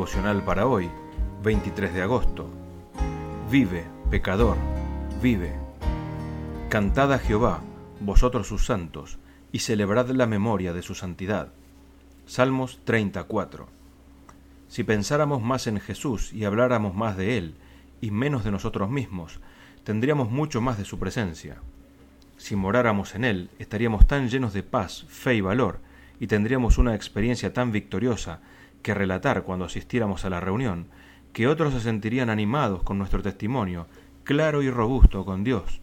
Devocional para hoy, 23 de agosto. Vive, pecador, vive. Cantad a Jehová, vosotros sus santos, y celebrad la memoria de su santidad. Salmos 34. Si pensáramos más en Jesús y habláramos más de Él, y menos de nosotros mismos, tendríamos mucho más de su presencia. Si moráramos en Él, estaríamos tan llenos de paz, fe y valor, y tendríamos una experiencia tan victoriosa que relatar cuando asistiéramos a la reunión, que otros se sentirían animados con nuestro testimonio, claro y robusto con Dios.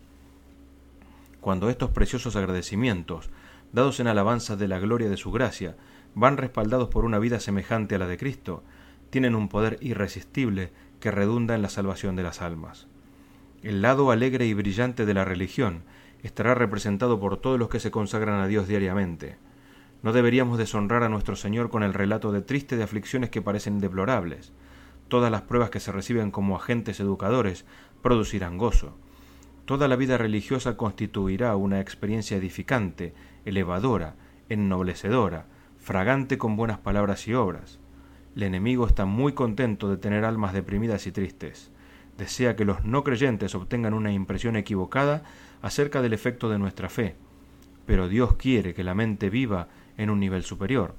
Cuando estos preciosos agradecimientos, dados en alabanza de la gloria de su gracia, van respaldados por una vida semejante a la de Cristo, tienen un poder irresistible que redunda en la salvación de las almas. El lado alegre y brillante de la religión estará representado por todos los que se consagran a Dios diariamente. No deberíamos deshonrar a nuestro Señor con el relato de aflicciones que parecen deplorables. Todas las pruebas que se reciben como agentes educadores producirán gozo. Toda la vida religiosa constituirá una experiencia edificante, elevadora, ennoblecedora, fragante con buenas palabras y obras. El enemigo está muy contento de tener almas deprimidas y tristes. Desea que los no creyentes obtengan una impresión equivocada acerca del efecto de nuestra fe. Pero Dios quiere que la mente viva en un nivel superior.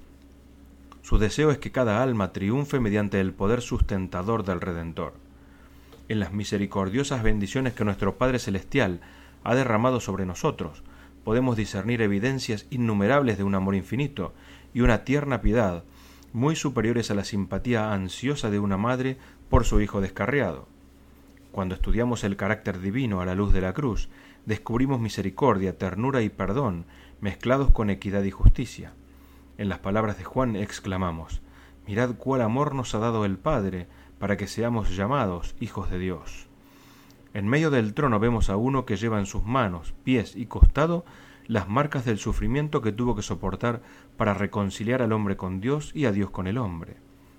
Su deseo es que cada alma triunfe mediante el poder sustentador del Redentor. En las misericordiosas bendiciones que nuestro Padre Celestial ha derramado sobre nosotros, podemos discernir evidencias innumerables de un amor infinito y una tierna piedad, muy superiores a la simpatía ansiosa de una madre por su hijo descarriado. Cuando estudiamos el carácter divino a la luz de la cruz, descubrimos misericordia, ternura y perdón, mezclados con equidad y justicia. En las palabras de Juan exclamamos: «Mirad cuál amor nos ha dado el Padre, para que seamos llamados hijos de Dios». En medio del trono vemos a uno que lleva en sus manos, pies y costado las marcas del sufrimiento que tuvo que soportar para reconciliar al hombre con Dios y a Dios con el hombre.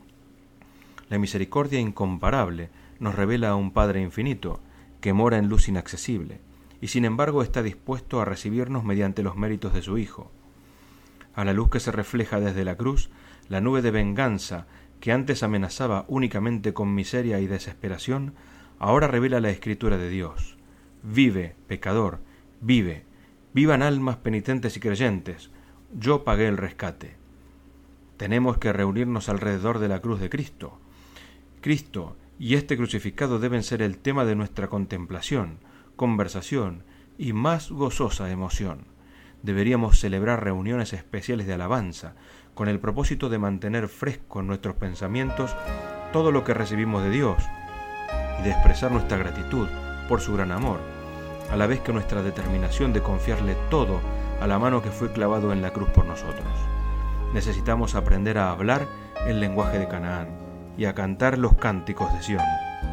La misericordia incomparable nos revela a un Padre infinito, que mora en luz inaccesible, y sin embargo está dispuesto a recibirnos mediante los méritos de su Hijo. A la luz que se refleja desde la cruz, la nube de venganza, que antes amenazaba únicamente con miseria y desesperación, ahora revela la Escritura de Dios. Vive, pecador, vive. Vivan almas penitentes y creyentes. Yo pagué el rescate. Tenemos que reunirnos alrededor de la cruz de Cristo. Cristo y este crucificado deben ser el tema de nuestra contemplación, conversación y más gozosa emoción. Deberíamos celebrar reuniones especiales de alabanza, con el propósito de mantener fresco en nuestros pensamientos todo lo que recibimos de Dios y de expresar nuestra gratitud por su gran amor, a la vez que nuestra determinación de confiarle todo a la mano que fue clavado en la cruz por nosotros. Necesitamos aprender a hablar el lenguaje de Canaán y a cantar los cánticos de Sión.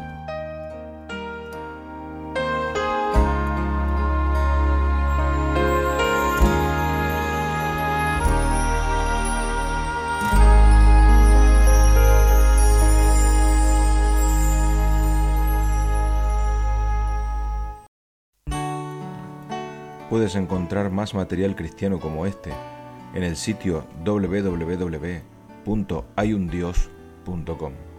Puedes encontrar más material cristiano como este en el sitio www.hayundios.com.